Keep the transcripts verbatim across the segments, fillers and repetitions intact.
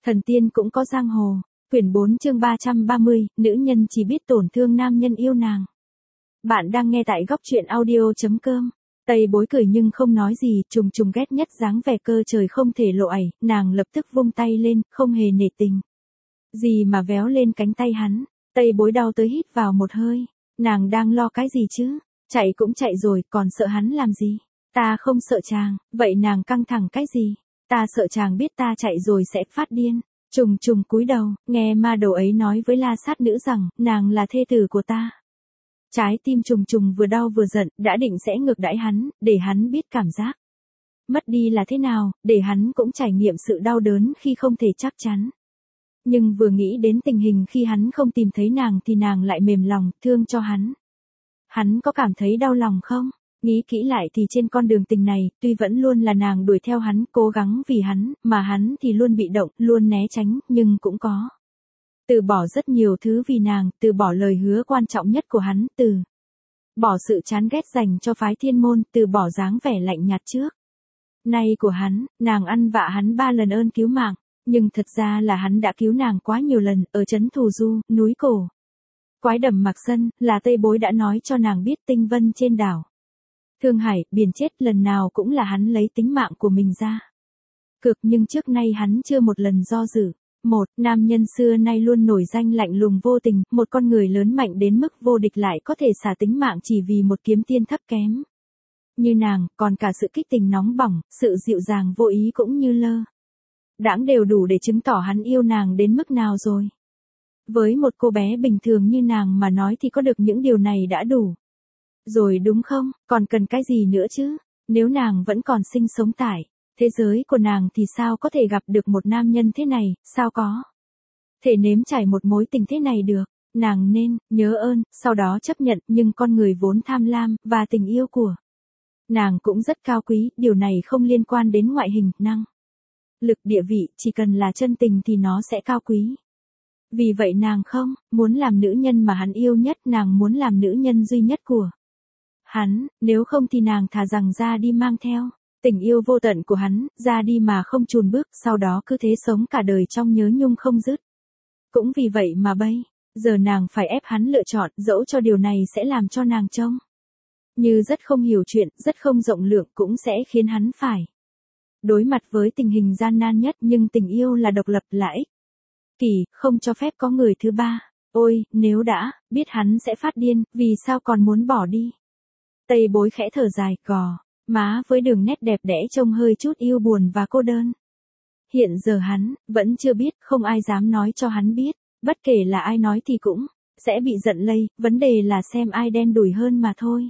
Thần tiên cũng có giang hồ. Quyển bốn chương ba trăm ba mươi, nữ nhân chỉ biết tổn thương nam nhân yêu nàng. Bạn đang nghe tại góc truyện audio chấm com. Tây Bối cười nhưng không nói gì, trùng trùng ghét nhất dáng vẻ cơ trời không thể lộ ẩy, nàng lập tức vung tay lên, không hề nể tình. Gì mà véo lên cánh tay hắn, Tây Bối đau tới hít vào một hơi, nàng đang lo cái gì chứ, chạy cũng chạy rồi, còn sợ hắn làm gì, ta không sợ chàng, vậy nàng căng thẳng cái gì, ta sợ chàng biết ta chạy rồi sẽ phát điên. Trùng trùng cúi đầu, nghe ma đầu ấy nói với La Sát Nữ rằng, nàng là thê tử của ta. Trái tim trùng trùng vừa đau vừa giận, đã định sẽ ngược đãi hắn, để hắn biết cảm giác mất đi là thế nào, để hắn cũng trải nghiệm sự đau đớn khi không thể chắc chắn. Nhưng vừa nghĩ đến tình hình khi hắn không tìm thấy nàng thì nàng lại mềm lòng, thương cho hắn. Hắn có cảm thấy đau lòng không? Nghĩ kỹ lại thì trên con đường tình này, tuy vẫn luôn là nàng đuổi theo hắn, cố gắng vì hắn, mà hắn thì luôn bị động, luôn né tránh, nhưng cũng có từ bỏ rất nhiều thứ vì nàng, từ bỏ lời hứa quan trọng nhất của hắn, từ bỏ sự chán ghét dành cho phái Thiên Môn, từ bỏ dáng vẻ lạnh nhạt trước nay của hắn, nàng ăn vạ hắn ba lần ơn cứu mạng, nhưng thật ra là hắn đã cứu nàng quá nhiều lần, ở trấn Thù Du, núi Cổ Quái Đầm Mạc Sân, là Tây Bối đã nói cho nàng biết tinh vân trên đảo Thương Hải, biển chết, lần nào cũng là hắn lấy tính mạng của mình ra cực, nhưng trước nay hắn chưa một lần do dự. Một, nam nhân xưa nay luôn nổi danh lạnh lùng vô tình, một con người lớn mạnh đến mức vô địch lại có thể xả tính mạng chỉ vì một kiếm tiên thấp kém như nàng, còn cả sự kích tình nóng bỏng, sự dịu dàng vô ý cũng như lơ đãng đều đủ để chứng tỏ hắn yêu nàng đến mức nào rồi. Với một cô bé bình thường như nàng mà nói thì có được những điều này đã đủ rồi đúng không, còn cần cái gì nữa chứ, nếu nàng vẫn còn sinh sống tại thế giới của nàng thì sao có thể gặp được một nam nhân thế này, sao có thể nếm trải một mối tình thế này được, nàng nên, nhớ ơn, sau đó chấp nhận, nhưng con người vốn tham lam, và tình yêu của nàng cũng rất cao quý, điều này không liên quan đến ngoại hình, năng lực, địa vị, chỉ cần là chân tình thì nó sẽ cao quý. Vì vậy nàng không muốn làm nữ nhân mà hắn yêu nhất, nàng muốn làm nữ nhân duy nhất của hắn, nếu không thì nàng thà rằng ra đi mang theo tình yêu vô tận của hắn, ra đi mà không chùn bước, sau đó cứ thế sống cả đời trong nhớ nhung không dứt. Cũng vì vậy mà bây giờ nàng phải ép hắn lựa chọn, dẫu cho điều này sẽ làm cho nàng trông như rất không hiểu chuyện, rất không rộng lượng, cũng sẽ khiến hắn phải đối mặt với tình hình gian nan nhất, nhưng tình yêu là độc lập, là ích kỷ, không cho phép có người thứ ba. Ôi, nếu đã biết hắn sẽ phát điên, vì sao còn muốn bỏ đi? Tây Bối khẽ thở dài, gò má với đường nét đẹp đẽ trông hơi chút yêu buồn và cô đơn. Hiện giờ hắn vẫn chưa biết, không ai dám nói cho hắn biết, bất kể là ai nói thì cũng sẽ bị giận lây, vấn đề là xem ai đen đủi hơn mà thôi.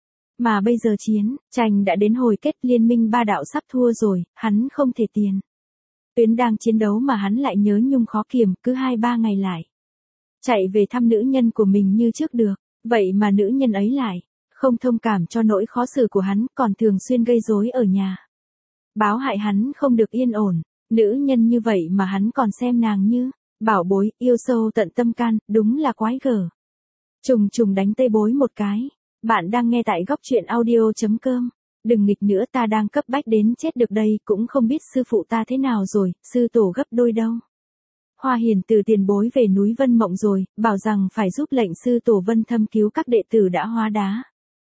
Mà bây giờ chiến tranh đã đến hồi kết, liên minh ba đạo sắp thua rồi, hắn không thể tiền tuyến đang chiến đấu mà hắn lại nhớ nhung khó kiềm, cứ hai ba ngày lại chạy về thăm nữ nhân của mình như trước được, vậy mà nữ nhân ấy lại không thông cảm cho nỗi khó xử của hắn, còn thường xuyên gây rối ở nhà, báo hại hắn không được yên ổn. Nữ nhân như vậy mà hắn còn xem nàng như bảo bối, yêu sâu tận tâm can, đúng là quái gở. Trùng trùng đánh Tây Bối một cái. Bạn đang nghe tại góc truyện audio chấm com. Đừng nghịch nữa, ta đang cấp bách đến chết được đây, cũng không biết sư phụ ta thế nào rồi, sư tổ gấp đôi đâu. Hoa Hiền từ tiền bối về núi Vân Mộng rồi, bảo rằng phải giúp lệnh sư tổ Vân Thâm cứu các đệ tử đã hóa đá.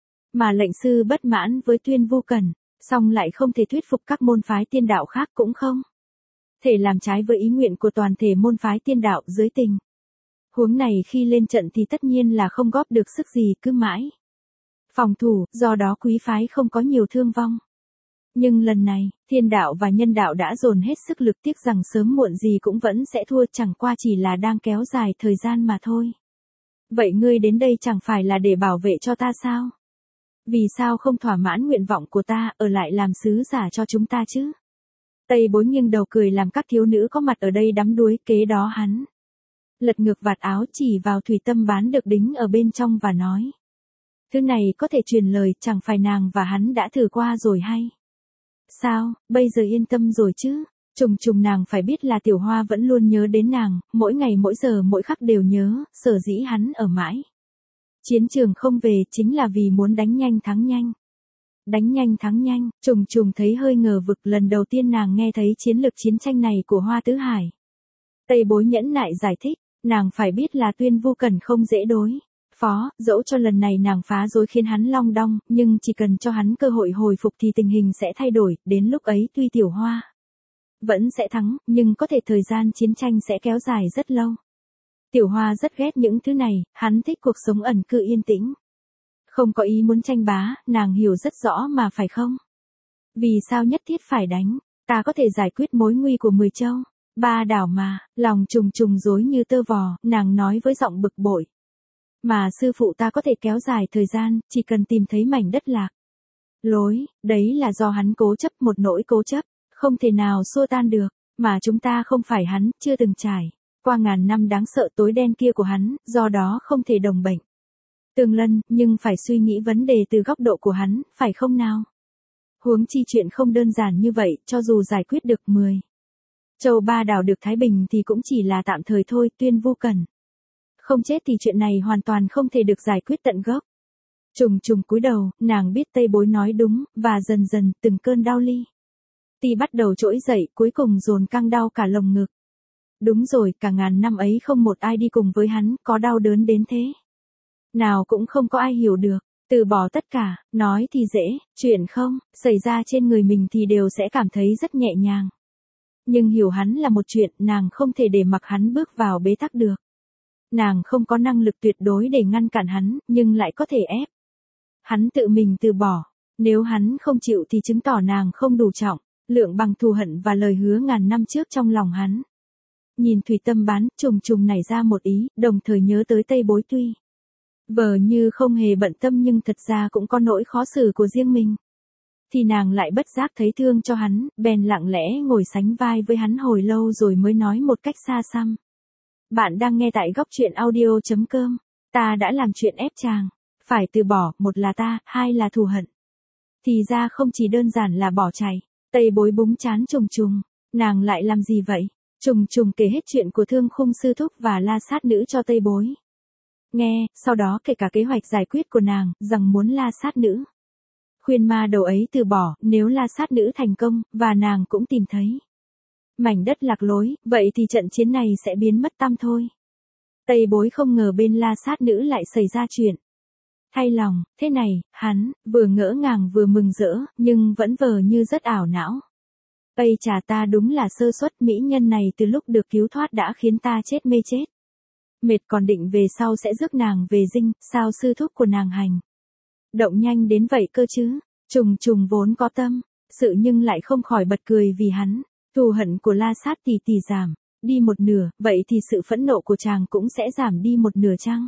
Mà lệnh sư bất mãn với Tuyên Vô Cẩn, song lại không thể thuyết phục các môn phái tiên đạo khác, cũng không thể làm trái với ý nguyện của toàn thể môn phái tiên đạo. Dưới tình huống này khi lên trận thì tất nhiên là không góp được sức gì, cứ mãi phòng thủ, do đó quý phái không có nhiều thương vong. Nhưng lần này, thiên đạo và nhân đạo đã dồn hết sức lực, tiếc rằng sớm muộn gì cũng vẫn sẽ thua, chẳng qua chỉ là đang kéo dài thời gian mà thôi. Vậy ngươi đến đây chẳng phải là để bảo vệ cho ta sao? Vì sao không thỏa mãn nguyện vọng của ta, ở lại làm sứ giả cho chúng ta chứ? Tây Bối nghiêng đầu cười làm các thiếu nữ có mặt ở đây đắm đuối, kế đó hắn lật ngược vạt áo chỉ vào thủy tâm bán được đính ở bên trong và nói. Thứ này có thể truyền lời, chẳng phải nàng và hắn đã thử qua rồi hay? Sao, bây giờ yên tâm rồi chứ? Trùng trùng nàng phải biết là Tiểu Hoa vẫn luôn nhớ đến nàng, mỗi ngày mỗi giờ mỗi khắc đều nhớ, sở dĩ hắn ở mãi chiến trường không về chính là vì muốn đánh nhanh thắng nhanh. Đánh nhanh thắng nhanh, trùng trùng thấy hơi ngờ vực, lần đầu tiên nàng nghe thấy chiến lược chiến tranh này của Hoa Tứ Hải. Tây Bối nhẫn nại giải thích, nàng phải biết là Tuyên Vu Cẩn không dễ đối phó, dẫu cho lần này nàng phá rối khiến hắn long đong, nhưng chỉ cần cho hắn cơ hội hồi phục thì tình hình sẽ thay đổi, đến lúc ấy tuy Tiểu Hoa vẫn sẽ thắng, nhưng có thể thời gian chiến tranh sẽ kéo dài rất lâu. Tiểu Hoa rất ghét những thứ này, hắn thích cuộc sống ẩn cư yên tĩnh. Không có ý muốn tranh bá, nàng hiểu rất rõ mà phải không? Vì sao nhất thiết phải đánh, ta có thể giải quyết mối nguy của mười châu, ba đảo mà, lòng trùng trùng rối như tơ vò, nàng nói với giọng bực bội. Mà sư phụ ta có thể kéo dài thời gian, chỉ cần tìm thấy mảnh đất lạc lối, đấy là do hắn cố chấp, một nỗi cố chấp, không thể nào xua tan được, mà chúng ta không phải hắn, chưa từng trải qua ngàn năm đáng sợ tối đen kia của hắn, do đó không thể đồng bệnh tương lân, nhưng phải suy nghĩ vấn đề từ góc độ của hắn, phải không nào? Huống chi chuyện không đơn giản như vậy, cho dù giải quyết được mười châu ba đảo được thái bình thì cũng chỉ là tạm thời thôi. Tuyên Vu Cẩn không chết thì chuyện này hoàn toàn không thể được giải quyết tận gốc. Trùng trùng cúi đầu, nàng biết Tây Bối nói đúng, và dần dần từng cơn đau li ti bắt đầu trỗi dậy, cuối cùng dồn căng đau cả lồng ngực. Đúng rồi, cả ngàn năm ấy không một ai đi cùng với hắn, có đau đớn đến thế nào cũng không có ai hiểu được. Từ bỏ tất cả, nói thì dễ, chuyện không xảy ra trên người mình thì đều sẽ cảm thấy rất nhẹ nhàng. Nhưng hiểu hắn là một chuyện, nàng không thể để mặc hắn bước vào bế tắc được. Nàng không có năng lực tuyệt đối để ngăn cản hắn, nhưng lại có thể ép hắn tự mình từ bỏ. Nếu hắn không chịu thì chứng tỏ nàng không đủ trọng lượng bằng thù hận và lời hứa ngàn năm trước trong lòng hắn. Nhìn Thủy Tâm Bán, trùng trùng nảy ra một ý, đồng thời nhớ tới Tây Bối tuy vờ như không hề bận tâm nhưng thật ra cũng có nỗi khó xử của riêng mình. Thì nàng lại bất giác thấy thương cho hắn, bèn lặng lẽ ngồi sánh vai với hắn hồi lâu rồi mới nói một cách xa xăm. Bạn đang nghe tại góc truyện audio.com. Ta đã làm chuyện ép chàng phải từ bỏ, một là ta, hai là thù hận. Thì ra không chỉ đơn giản là bỏ chạy. Tây Bối búng chán trùng trùng. Nàng lại làm gì vậy? Trùng trùng kể hết chuyện của Thương Khung sư thúc và La Sát nữ cho Tây Bối nghe, sau đó kể cả kế hoạch giải quyết của nàng, rằng muốn La Sát nữ khuyên ma đầu ấy từ bỏ, nếu La Sát nữ thành công, và nàng cũng tìm thấy mảnh đất lạc lối, vậy thì trận chiến này sẽ biến mất tăm thôi. Tây Bối không ngờ bên La Sát nữ lại xảy ra chuyện thay lòng, thế này, hắn vừa ngỡ ngàng vừa mừng rỡ, nhưng vẫn vờ như rất ảo não. Ây chà, ta đúng là sơ suất, mỹ nhân này từ lúc được cứu thoát đã khiến ta chết mê chết mệt, còn định về sau sẽ rước nàng về dinh, sao sư thúc của nàng hành động nhanh đến vậy cơ chứ? Trùng trùng vốn có tâm sự nhưng lại không khỏi bật cười vì hắn. Thù hận của La Sát tỷ tỷ giảm đi một nửa, vậy thì sự phẫn nộ của chàng cũng sẽ giảm đi một nửa chăng?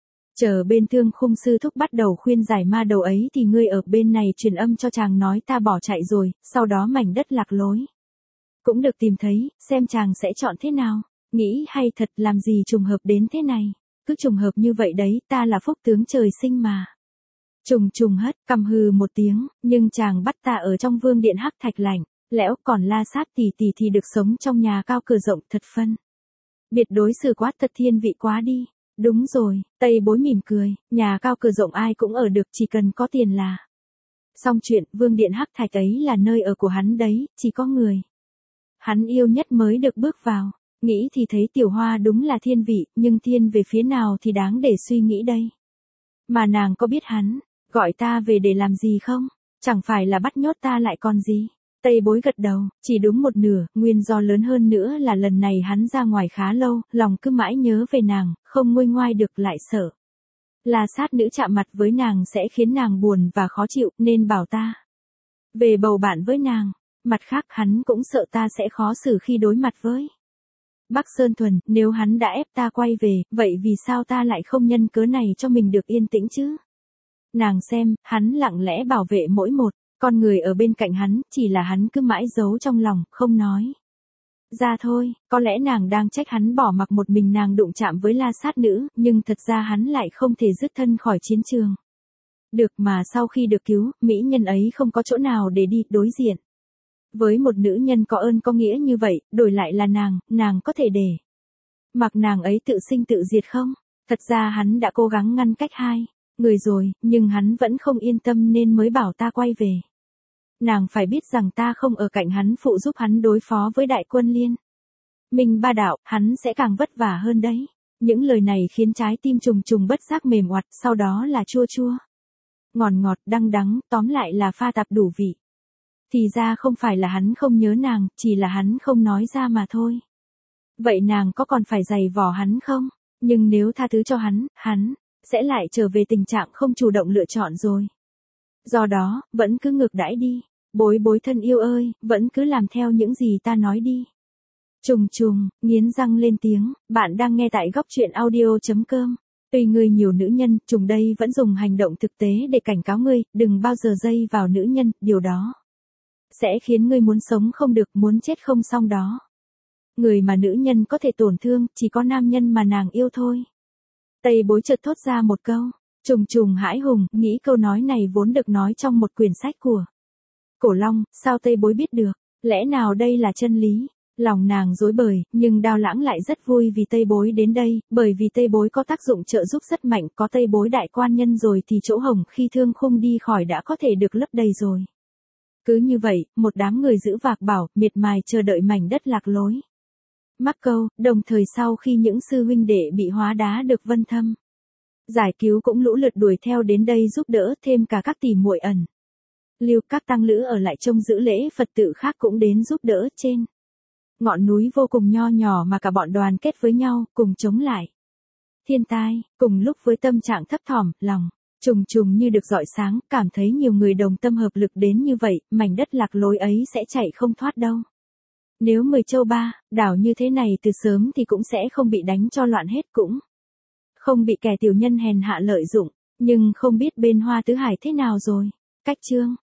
Chờ bên Thương Khung sư thúc bắt đầu khuyên giải ma đầu ấy thì ngươi ở bên này truyền âm cho chàng nói ta bỏ chạy rồi, sau đó mảnh đất lạc lối cũng được tìm thấy, xem chàng sẽ chọn thế nào. Nghĩ hay thật, làm gì trùng hợp đến thế này. Cứ trùng hợp như vậy đấy, ta là phúc tướng trời sinh mà. Trùng trùng hất cằm hừ một tiếng, nhưng chàng bắt ta ở trong vương điện hắc thạch lạnh lẽo, còn La Sát tỷ tỷ thì được sống trong nhà cao cửa rộng, thật phân biệt đối xử quá, thật thiên vị quá đi. Đúng rồi, Tây Bối mỉm cười, nhà cao cửa rộng ai cũng ở được, chỉ cần có tiền là xong chuyện. Vương điện hắc thạch ấy là nơi ở của hắn đấy, chỉ có người hắn yêu nhất mới được bước vào. Nghĩ thì thấy Tiểu Hoa đúng là thiên vị, nhưng thiên về phía nào thì đáng để suy nghĩ đây. Mà nàng có biết hắn gọi ta về để làm gì không? Chẳng phải là bắt nhốt ta lại còn gì? Tây Bối gật đầu, chỉ đúng một nửa, nguyên do lớn hơn nữa là lần này hắn ra ngoài khá lâu, lòng cứ mãi nhớ về nàng, không nguôi ngoai được, lại sợ La Sát nữ chạm mặt với nàng sẽ khiến nàng buồn và khó chịu, nên bảo ta về bầu bạn với nàng. Mặt khác hắn cũng sợ ta sẽ khó xử khi đối mặt với Bắc Sơn Thuần, nếu hắn đã ép ta quay về, vậy vì sao ta lại không nhân cớ này cho mình được yên tĩnh chứ? Nàng xem, hắn lặng lẽ bảo vệ mỗi một con người ở bên cạnh hắn, chỉ là hắn cứ mãi giấu trong lòng, không nói ra thôi. Có lẽ nàng đang trách hắn bỏ mặc một mình nàng đụng chạm với La Sát nữ, nhưng thật ra hắn lại không thể dứt thân khỏi chiến trường được, mà sau khi được cứu, mỹ nhân ấy không có chỗ nào để đi, đối diện với một nữ nhân có ơn có nghĩa như vậy, đổi lại là nàng, nàng có thể để mặc nàng ấy tự sinh tự diệt không? Thật ra hắn đã cố gắng ngăn cách hai người rồi, nhưng hắn vẫn không yên tâm nên mới bảo ta quay về. Nàng phải biết rằng ta không ở cạnh hắn phụ giúp hắn đối phó với đại quân liên Minh ba đạo, hắn sẽ càng vất vả hơn đấy. Những lời này khiến trái tim trùng trùng bất giác mềm oặt, sau đó là chua chua. Ngọt ngọt, đắng đắng, tóm lại là pha tạp đủ vị. Thì ra không phải là hắn không nhớ nàng, chỉ là hắn không nói ra mà thôi. Vậy nàng có còn phải giày vò hắn không? Nhưng nếu tha thứ cho hắn, hắn sẽ lại trở về tình trạng không chủ động lựa chọn rồi. Do đó, vẫn cứ ngược đãi đi. Bối bối thân yêu ơi, vẫn cứ làm theo những gì ta nói đi. Trùng trùng, nghiến răng lên tiếng, bạn đang nghe tại góc truyện audio.com. Tùy người nhiều nữ nhân, trùng đây vẫn dùng hành động thực tế để cảnh cáo ngươi, đừng bao giờ dây vào nữ nhân, điều đó sẽ khiến ngươi muốn sống không được, muốn chết không xong đó. Người mà nữ nhân có thể tổn thương, chỉ có nam nhân mà nàng yêu thôi. Tây bối chợt thốt ra một câu, trùng trùng hãi hùng, nghĩ câu nói này vốn được nói trong một quyển sách của Cổ Long, sao Tây bối biết được, lẽ nào đây là chân lý? Lòng nàng rối bời, nhưng Đao Lãng lại rất vui vì Tây bối đến đây, bởi vì Tây bối có tác dụng trợ giúp rất mạnh, có Tây bối đại quan nhân rồi thì chỗ hổng khi thương khung đi khỏi đã có thể được lấp đầy rồi. Cứ như vậy, một đám người giữ vạc bảo, miệt mài chờ đợi mảnh đất lạc lối. Mắc câu, đồng thời sau khi những sư huynh đệ bị hóa đá được Vân Thâm giải cứu cũng lũ lượt đuổi theo đến đây giúp đỡ, thêm cả các tỷ muội ẩn Lưu, các tăng lữ ở lại trông giữ lễ Phật tự khác cũng đến giúp đỡ. Trên ngọn núi vô cùng nho nhỏ mà cả bọn đoàn kết với nhau, cùng chống lại thiên tai. Cùng lúc với tâm trạng thấp thỏm, lòng trùng trùng như được rọi sáng, cảm thấy nhiều người đồng tâm hợp lực đến như vậy, mảnh đất lạc lối ấy sẽ chạy không thoát đâu. Nếu mười châu ba đảo như thế này từ sớm thì cũng sẽ không bị đánh cho loạn hết, cũng không bị kẻ tiểu nhân hèn hạ lợi dụng, nhưng không biết bên Hoa Tứ Hải thế nào rồi. Cách chương